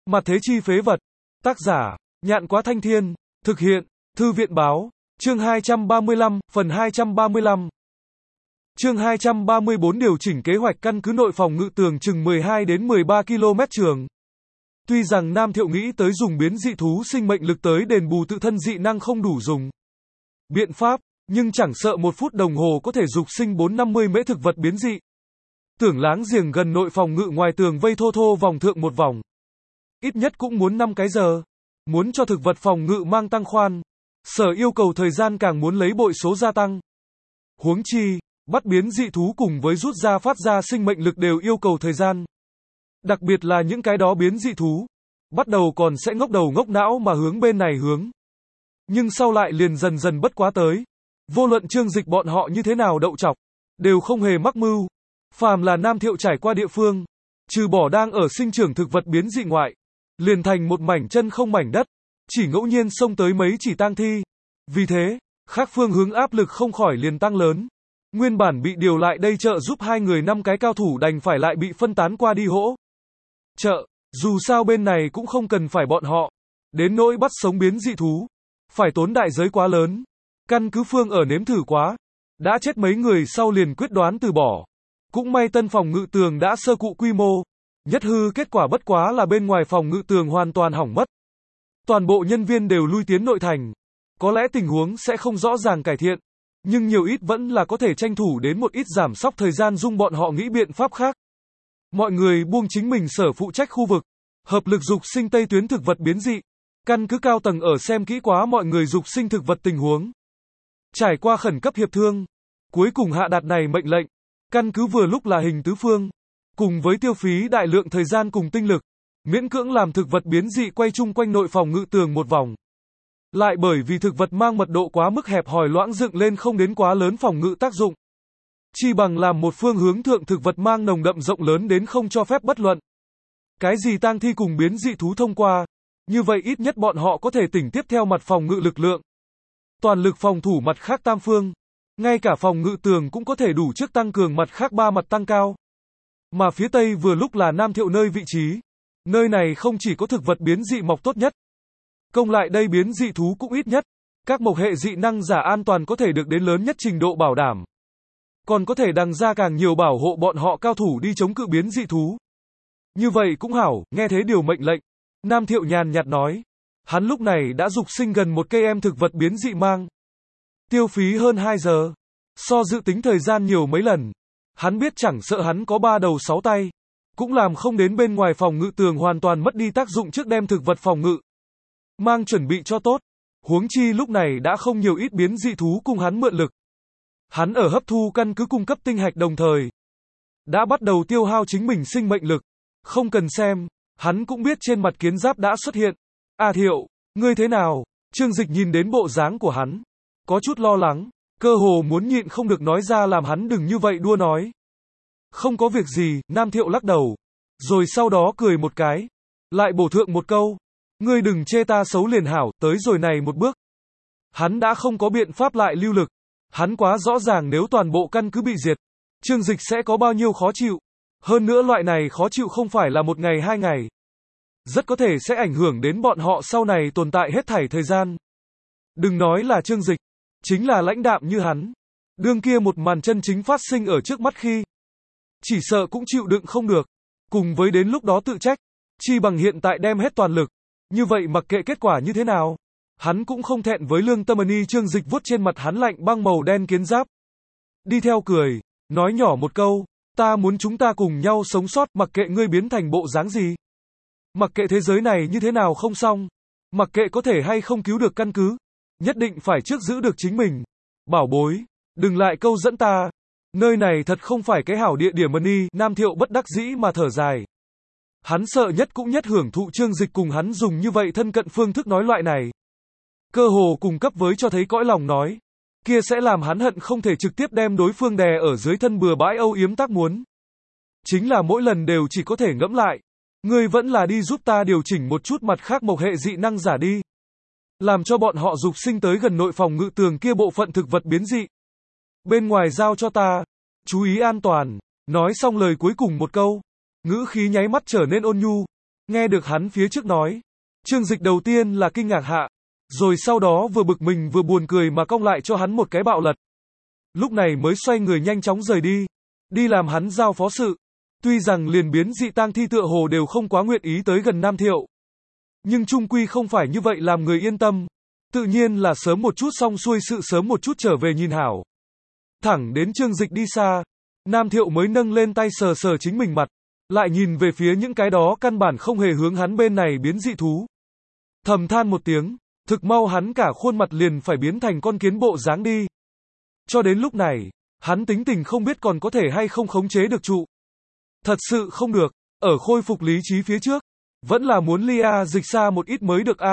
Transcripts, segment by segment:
Mặt thế chi phế vật. Tác giả, Nhạn Quá Thanh Thiên. Thực hiện, Thư viện Báo. Chương 235, phần 235. Chương 234 điều chỉnh kế hoạch căn cứ nội phòng ngự tường chừng 12 đến 13 km trường. Tuy rằng Nam Thiệu nghĩ tới dùng biến dị thú sinh mệnh lực tới đền bù tự thân dị năng không đủ dùng biện pháp, nhưng chẳng sợ 1 phút đồng hồ có thể dục sinh 450 mễ thực vật biến dị. Tưởng láng giềng gần nội phòng ngự ngoài tường vây thô thô vòng thượng một vòng. Ít nhất cũng muốn 5 cái giờ. Muốn cho thực vật phòng ngự mang tăng khoan. Sở yêu cầu thời gian càng muốn lấy bội số gia tăng. Huống chi, bắt biến dị thú cùng với rút ra phát ra sinh mệnh lực đều yêu cầu thời gian. Đặc biệt là những cái đó biến dị thú. Bắt đầu còn sẽ ngốc đầu ngốc não mà hướng bên này hướng. Nhưng sau lại liền dần dần bất quá tới. Vô luận Trương Dịch bọn họ như thế nào đậu chọc, đều không hề mắc mưu. Phàm là Nam Thiệu trải qua địa phương, trừ bỏ đang ở sinh trưởng thực vật biến dị ngoại, liền thành một mảnh chân không mảnh đất, chỉ ngẫu nhiên xông tới mấy chỉ tang thi. Vì thế, khác phương hướng áp lực không khỏi liền tăng lớn. Nguyên bản bị điều lại đây trợ giúp 2 người 5 cái cao thủ đành phải lại bị phân tán qua đi hỗ trợ, dù sao bên này cũng không cần phải bọn họ. Đến nỗi bắt sống biến dị thú, phải tốn đại giới quá lớn. Căn cứ phương ở nếm thử quá, đã chết mấy người sau liền quyết đoán từ bỏ. Cũng may tân phòng ngự tường đã sơ cụ quy mô, nhất hư kết quả bất quá là bên ngoài phòng ngự tường hoàn toàn hỏng mất. Toàn bộ nhân viên đều lui tiến nội thành. Có lẽ tình huống sẽ không rõ ràng cải thiện, nhưng nhiều ít vẫn là có thể tranh thủ đến một ít giảm sóc thời gian dung bọn họ nghĩ biện pháp khác. Mọi người buông chính mình sở phụ trách khu vực, hợp lực dục sinh tây tuyến thực vật biến dị. Căn cứ cao tầng ở xem kỹ quá mọi người dục sinh thực vật tình huống. Trải qua khẩn cấp hiệp thương, cuối cùng hạ đạt này mệnh lệnh. Căn cứ vừa lúc là hình tứ phương, cùng với tiêu phí đại lượng thời gian cùng tinh lực, miễn cưỡng làm thực vật biến dị quay chung quanh nội phòng ngự tường một vòng. Lại bởi vì thực vật mang mật độ quá mức hẹp hòi loãng dựng lên không đến quá lớn phòng ngự tác dụng. Chi bằng làm một phương hướng thượng thực vật mang nồng đậm rộng lớn đến không cho phép bất luận. Cái gì tang thi cùng biến dị thú thông qua, như vậy ít nhất bọn họ có thể tỉnh tiếp theo mặt phòng ngự lực lượng. Toàn lực phòng thủ mặt khác tam phương. Ngay cả phòng ngự tường cũng có thể đủ trước tăng cường mặt khác 3 mặt tăng cao. Mà phía tây vừa lúc là Nam Thiệu nơi vị trí. Nơi này không chỉ có thực vật biến dị mọc tốt nhất. Công lại đây biến dị thú cũng ít nhất. Các mộc hệ dị năng giả an toàn có thể được đến lớn nhất trình độ bảo đảm. Còn có thể đằng ra càng nhiều bảo hộ bọn họ cao thủ đi chống cự biến dị thú. Như vậy cũng hảo, nghe thế điều mệnh lệnh. Nam Thiệu nhàn nhạt nói. Hắn lúc này đã dục sinh gần 1 cây em thực vật biến dị mang. Tiêu phí hơn 2 giờ. So dự tính thời gian nhiều mấy lần. Hắn biết chẳng sợ hắn có 3 đầu 6 tay. Cũng làm không đến bên ngoài phòng ngự tường hoàn toàn mất đi tác dụng trước đem thực vật phòng ngự mang chuẩn bị cho tốt. Huống chi lúc này đã không nhiều ít biến dị thú cùng hắn mượn lực. Hắn ở hấp thu căn cứ cung cấp tinh hạch đồng thời. Đã bắt đầu tiêu hao chính mình sinh mệnh lực. Không cần xem, hắn cũng biết trên mặt kiến giáp đã xuất hiện. À Thiệu, ngươi thế nào? Trương Dịch nhìn đến bộ dáng của hắn. Có chút lo lắng, cơ hồ muốn nhịn không được nói ra làm hắn đừng như vậy đua nói. Không có việc gì, Nam Thiệu lắc đầu. Rồi sau đó cười một cái. Lại bổ thượng một câu. Ngươi đừng chê ta xấu liền hảo, tới rồi này một bước. Hắn đã không có biện pháp lại lưu lực. Hắn quá rõ ràng nếu toàn bộ căn cứ bị diệt. Trương Dịch sẽ có bao nhiêu khó chịu. Hơn nữa loại này khó chịu không phải là 1 ngày 2 ngày. Rất có thể sẽ ảnh hưởng đến bọn họ sau này tồn tại hết thảy thời gian. Đừng nói là Trương Dịch. Chính là lãnh đạm như hắn. Đương kia một màn chân chính phát sinh ở trước mắt khi. Chỉ sợ cũng chịu đựng không được. Cùng với đến lúc đó tự trách. Chi bằng hiện tại đem hết toàn lực. Như vậy mặc kệ kết quả như thế nào. Hắn cũng không thẹn với lương tâm ni. Trương Dịch vuốt trên mặt hắn lạnh băng màu đen kiến giáp. Đi theo cười. Nói nhỏ một câu. Ta muốn chúng ta cùng nhau sống sót mặc kệ ngươi biến thành bộ dáng gì. Mặc kệ thế giới này như thế nào không xong. Mặc kệ có thể hay không cứu được căn cứ. Nhất định phải trước giữ được chính mình. Bảo bối, đừng lại câu dẫn ta. Nơi này thật không phải cái hảo địa điểm ni. Nam Thiệu bất đắc dĩ mà thở dài. Hắn sợ nhất cũng nhất hưởng thụ Trương Dịch cùng hắn dùng như vậy thân cận phương thức nói loại này. Cơ hồ cùng cấp với cho thấy cõi lòng nói. Kia sẽ làm hắn hận không thể trực tiếp đem đối phương đè ở dưới thân bừa bãi âu yếm tác muốn. Chính là mỗi lần đều chỉ có thể ngẫm lại. Ngươi vẫn là đi giúp ta điều chỉnh một chút mặt khác mộc hệ dị năng giả đi. Làm cho bọn họ dục sinh tới gần nội phòng ngự tường kia bộ phận thực vật biến dị. Bên ngoài giao cho ta. Chú ý an toàn. Nói xong lời cuối cùng một câu. Ngữ khí nháy mắt trở nên ôn nhu. Nghe được hắn phía trước nói. Trương Dịch đầu tiên là kinh ngạc hạ. Rồi sau đó vừa bực mình vừa buồn cười mà cong lại cho hắn một cái bạo lật. Lúc này mới xoay người nhanh chóng rời đi. Đi làm hắn giao phó sự. Tuy rằng liền biến dị tang thi tựa hồ đều không quá nguyện ý tới gần Nam Thiệu. Nhưng chung quy không phải như vậy làm người yên tâm. Tự nhiên là sớm một chút xong xuôi sự sớm một chút trở về nhìn hảo. Thẳng đến Trương Dịch đi xa. Nam Thiệu mới nâng lên tay sờ sờ chính mình mặt. Lại nhìn về phía những cái đó căn bản không hề hướng hắn bên này biến dị thú. Thầm than một tiếng. Thực mau hắn cả khuôn mặt liền phải biến thành con kiến bộ dáng đi. Cho đến lúc này, hắn tính tình không biết còn có thể hay không khống chế được trụ. Thật sự không được, ở khôi phục lý trí phía trước, vẫn là muốn ly dịch xa một ít mới được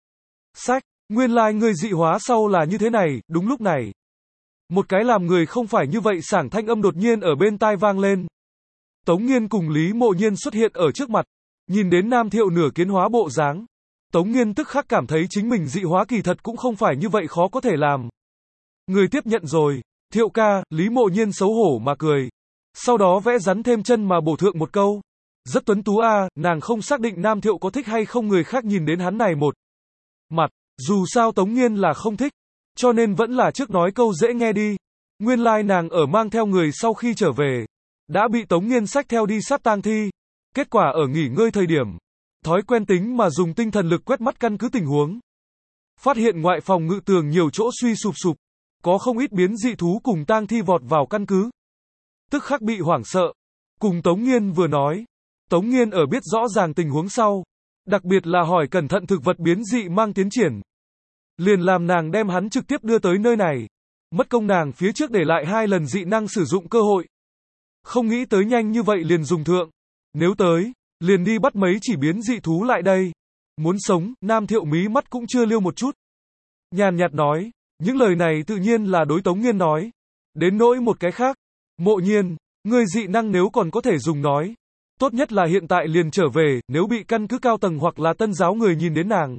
Sách, nguyên lai người dị hóa sau là như thế này, đúng lúc này. Một cái làm người không phải như vậy sảng thanh âm đột nhiên ở bên tai vang lên. Tống Nghiên cùng Lý Mộ Nhiên xuất hiện ở trước mặt, nhìn đến Nam Thiệu nửa kiến hóa bộ dáng. Tống Nghiên tức khắc cảm thấy chính mình dị hóa kỳ thật cũng không phải như vậy khó có thể làm. Người tiếp nhận rồi, Thiệu ca, Lý Mộ Nhiên xấu hổ mà cười. Sau đó vẽ rắn thêm chân mà bổ thượng một câu. Rất tuấn tú nàng không xác định Nam Thiệu có thích hay không người khác nhìn đến hắn này một mặt. Dù sao Tống Nghiên là không thích, cho nên vẫn là trước nói câu dễ nghe đi. Nguyên lai nàng ở mang theo người sau khi trở về, đã bị Tống Nghiên xách theo đi sát tang thi. Kết quả ở nghỉ ngơi thời điểm, thói quen tính mà dùng tinh thần lực quét mắt căn cứ tình huống. Phát hiện ngoại phòng ngự tường nhiều chỗ suy sụp sụp, có không ít biến dị thú cùng tang thi vọt vào căn cứ. Tức khắc bị hoảng sợ. Cùng Tống Nghiên vừa nói, Tống Nghiên ở biết rõ ràng tình huống sau, đặc biệt là hỏi cẩn thận thực vật biến dị mang tiến triển. Liền làm nàng đem hắn trực tiếp đưa tới nơi này. Mất công nàng phía trước để lại 2 lần dị năng sử dụng cơ hội. Không nghĩ tới nhanh như vậy liền dùng thượng. Nếu tới, liền đi bắt mấy chỉ biến dị thú lại đây. Muốn sống, Nam Thiệu mí mắt cũng chưa liêu một chút. Nhàn nhạt nói, những lời này tự nhiên là đối Tống Nghiên nói. Đến nỗi một cái khác, Mộ Nhiên, người dị năng nếu còn có thể dùng nói. Tốt nhất là hiện tại liền trở về, nếu bị căn cứ cao tầng hoặc là tân giáo người nhìn đến nàng.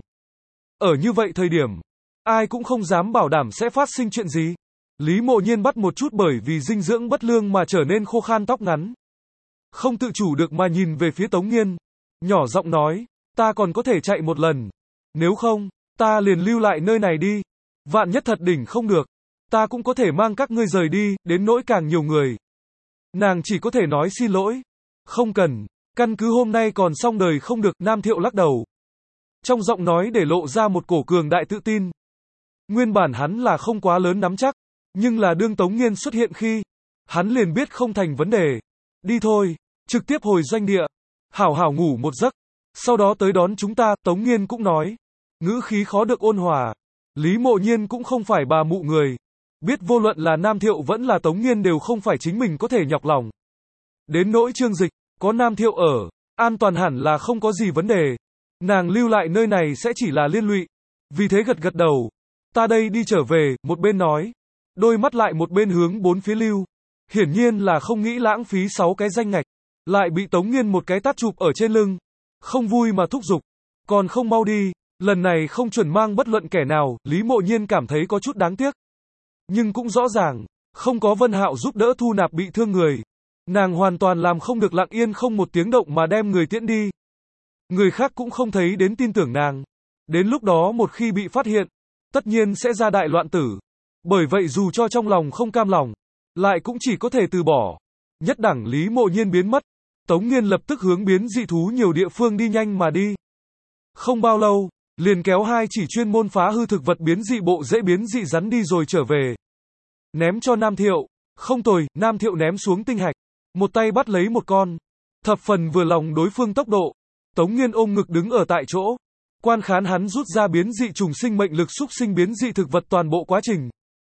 Ở như vậy thời điểm, ai cũng không dám bảo đảm sẽ phát sinh chuyện gì. Lý Mộ Nhiên bắt một chút bởi vì dinh dưỡng bất lương mà trở nên khô khan tóc ngắn. Không tự chủ được mà nhìn về phía Tống Nghiên. Nhỏ giọng nói, ta còn có thể chạy một lần. Nếu không, ta liền lưu lại nơi này đi. Vạn nhất thật đỉnh không được, ta cũng có thể mang các ngươi rời đi, đến nỗi càng nhiều người. Nàng chỉ có thể nói xin lỗi. Không cần, căn cứ hôm nay còn xong đời không được, Nam Thiệu lắc đầu. Trong giọng nói để lộ ra một cổ cường đại tự tin. Nguyên bản hắn là không quá lớn nắm chắc, nhưng là đương Tống Nghiên xuất hiện khi, hắn liền biết không thành vấn đề. Đi thôi, trực tiếp hồi doanh địa, hảo hảo ngủ một giấc, sau đó tới đón chúng ta, Tống Nghiên cũng nói. Ngữ khí khó được ôn hòa. Lý Mộ Nhiên cũng không phải bà mụ người. Biết vô luận là Nam Thiệu vẫn là Tống Nghiên đều không phải chính mình có thể nhọc lòng. Đến nỗi Trương Dịch, có Nam Thiệu ở, an toàn hẳn là không có gì vấn đề. Nàng lưu lại nơi này sẽ chỉ là liên lụy. Vì thế gật gật đầu. Ta đây đi trở về, một bên nói. Đôi mắt lại một bên hướng bốn phía lưu. Hiển nhiên là không nghĩ lãng phí 6 cái danh ngạch. Lại bị Tống Nghiên một cái tát chụp ở trên lưng. Không vui mà thúc giục. Còn không mau đi. Lần này không chuẩn mang bất luận kẻ nào, Lý Mộ Nhiên cảm thấy có chút đáng tiếc. Nhưng cũng rõ ràng, không có Vân Hạo giúp đỡ thu nạp bị thương người. Nàng hoàn toàn làm không được lặng yên không một tiếng động mà đem người tiễn đi. Người khác cũng không thấy đến tin tưởng nàng. Đến lúc đó một khi bị phát hiện, tất nhiên sẽ ra đại loạn tử. Bởi vậy dù cho trong lòng không cam lòng, lại cũng chỉ có thể từ bỏ. Nhất đẳng Lý Mộ Nhiên biến mất. Tống Nghiên lập tức hướng biến dị thú nhiều địa phương đi nhanh mà đi. Không bao lâu, liền kéo 2 chỉ chuyên môn phá hư thực vật biến dị bộ dễ biến dị rắn đi rồi trở về. Ném cho Nam Thiệu. Không tồi, Nam Thiệu ném xuống tinh hạch. Một tay bắt lấy một con. Thập phần vừa lòng đối phương tốc độ. Tống Nghiên ôm ngực đứng ở tại chỗ. Quan khán hắn rút ra biến dị trùng sinh mệnh lực xúc sinh biến dị thực vật toàn bộ quá trình.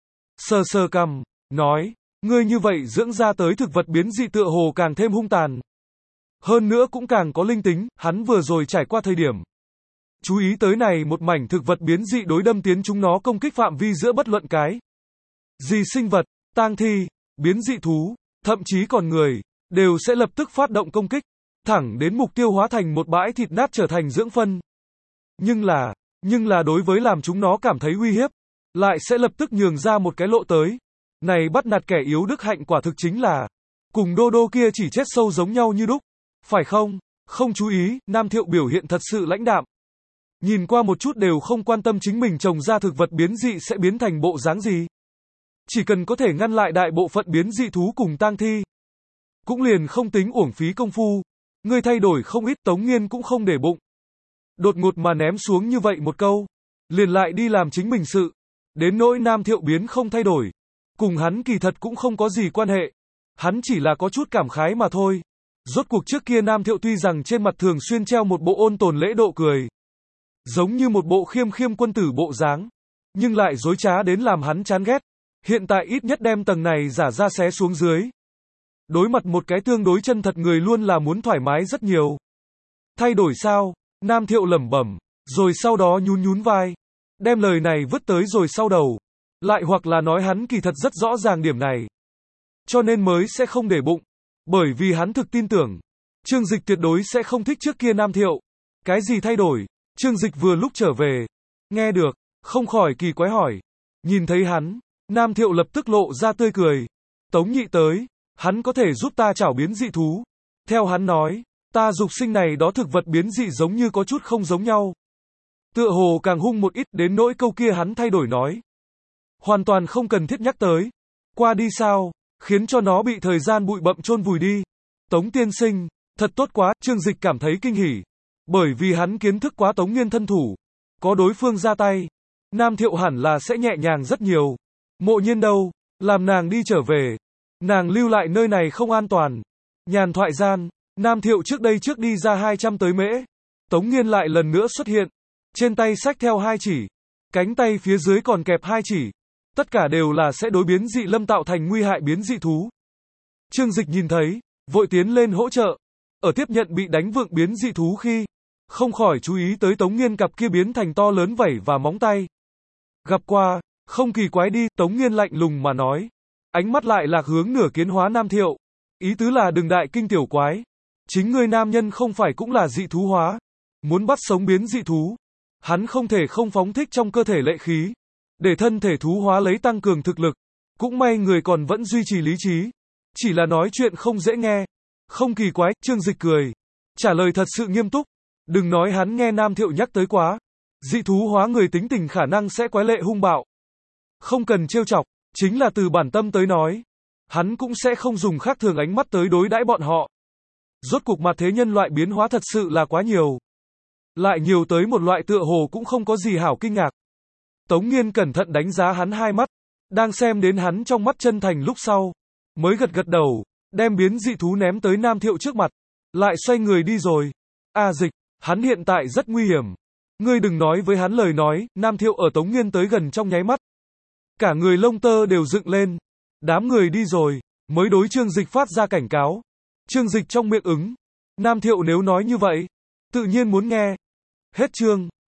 Sờ sờ cằm, nói, ngươi như vậy dưỡng ra tới thực vật biến dị tựa hồ càng thêm hung tàn. Hơn nữa cũng càng có linh tính, hắn vừa rồi trải qua thời điểm. Chú ý tới này một mảnh thực vật biến dị đối đâm tiến chúng nó công kích phạm vi giữa bất luận cái gì sinh vật, tang thi, biến dị thú, thậm chí còn người, đều sẽ lập tức phát động công kích, thẳng đến mục tiêu hóa thành một bãi thịt nát trở thành dưỡng phân. Nhưng là đối với làm chúng nó cảm thấy uy hiếp, lại sẽ lập tức nhường ra một cái lộ tới. Này bắt nạt kẻ yếu đức hạnh quả thực chính là, cùng Đô Đô kia chỉ chết sâu giống nhau như đúc, phải không? Không chú ý, Nam Thiệu biểu hiện thật sự lãnh đạm. Nhìn qua một chút đều không quan tâm chính mình trồng ra thực vật biến dị sẽ biến thành bộ dáng gì. Chỉ cần có thể ngăn lại đại bộ phận biến dị thú cùng tang thi. Cũng liền không tính uổng phí công phu. Ngươi thay đổi không ít, Tống Nghiên cũng không để bụng. Đột ngột mà ném xuống như vậy một câu. Liền lại đi làm chính mình sự. Đến nỗi Nam Thiệu biến không thay đổi. Cùng hắn kỳ thật cũng không có gì quan hệ. Hắn chỉ là có chút cảm khái mà thôi. Rốt cuộc trước kia Nam Thiệu tuy rằng trên mặt thường xuyên treo một bộ ôn tồn lễ độ cười. Giống như một bộ khiêm khiêm quân tử bộ dáng. Nhưng lại dối trá đến làm hắn chán ghét. Hiện tại ít nhất đem tầng này giả ra xé xuống dưới. Đối mặt một cái tương đối chân thật người luôn là muốn thoải mái rất nhiều. Thay đổi sao? Nam Thiệu lẩm bẩm, rồi sau đó nhún nhún vai. Đem lời này vứt tới rồi sau đầu. Lại hoặc là nói hắn kỳ thật rất rõ ràng điểm này. Cho nên mới sẽ không để bụng. Bởi vì hắn thực tin tưởng. Trương Dịch tuyệt đối sẽ không thích trước kia Nam Thiệu. Cái gì thay đổi? Trương Dịch vừa lúc trở về. Nghe được, không khỏi kỳ quái hỏi. Nhìn thấy hắn, Nam Thiệu lập tức lộ ra tươi cười. Tống Nhị tới, hắn có thể giúp ta chảo biến dị thú. Theo hắn nói, ta dục sinh này đó thực vật biến dị giống như có chút không giống nhau. Tựa hồ càng hung một ít, đến nỗi câu kia hắn thay đổi nói. Hoàn toàn không cần thiết nhắc tới. Qua đi sao, khiến cho nó bị thời gian bụi bặm chôn vùi đi. Tống tiên sinh, thật tốt quá, Trương Dịch cảm thấy kinh hỉ. Bởi vì hắn kiến thức quá Tống Nghiên thân thủ. Có đối phương ra tay, Nam Thiệu hẳn là sẽ nhẹ nhàng rất nhiều. Mộ Nhiên đâu, làm nàng đi trở về. Nàng lưu lại nơi này không an toàn. Nhàn thoại gian, Nam Thiệu trước đây trước đi ra 200 tới mễ. Tống Nghiên lại lần nữa xuất hiện. Trên tay xách theo 2 chỉ. Cánh tay phía dưới còn kẹp 2 chỉ. Tất cả đều là sẽ đối biến dị lâm tạo thành nguy hại biến dị thú. Trương Dịch nhìn thấy, vội tiến lên hỗ trợ. Ở tiếp nhận bị đánh vượng biến dị thú khi, không khỏi chú ý tới Tống Nghiên cặp kia biến thành to lớn vảy và móng tay. Gặp qua, không kỳ quái đi, Tống Nghiên lạnh lùng mà nói. Ánh mắt lại lạc hướng nửa kiến hóa Nam Thiệu. Ý tứ là đừng đại kinh tiểu quái. Chính ngươi nam nhân không phải cũng là dị thú hóa. Muốn bắt sống biến dị thú. Hắn không thể không phóng thích trong cơ thể lệ khí. Để thân thể thú hóa lấy tăng cường thực lực. Cũng may người còn vẫn duy trì lý trí. Chỉ là nói chuyện không dễ nghe. Không kỳ quái, Trương Dịch cười. Trả lời thật sự nghiêm túc. Đừng nói hắn nghe Nam Thiệu nhắc tới quá. Dị thú hóa người tính tình khả năng sẽ quái lệ hung bạo. Không cần trêu chọc, chính là từ bản tâm tới nói. Hắn cũng sẽ không dùng khác thường ánh mắt tới đối đãi bọn họ. Rốt cuộc mặt thế nhân loại biến hóa thật sự là quá nhiều. Lại nhiều tới một loại tựa hồ cũng không có gì hảo kinh ngạc. Tống Nghiên cẩn thận đánh giá hắn hai mắt. Đang xem đến hắn trong mắt chân thành lúc sau. Mới gật gật đầu, đem biến dị thú ném tới Nam Thiệu trước mặt. Lại xoay người đi rồi. Dịch, hắn hiện tại rất nguy hiểm. Ngươi đừng nói với hắn lời nói, Nam Thiệu ở Tống Nghiên tới gần trong nháy mắt. Cả người lông tơ đều dựng lên. Đám người đi rồi, mới đối Trương Dịch phát ra cảnh cáo. Trương Dịch trong miệng ứng. Nam Thiệu nếu nói như vậy, tự nhiên muốn nghe. Hết chương.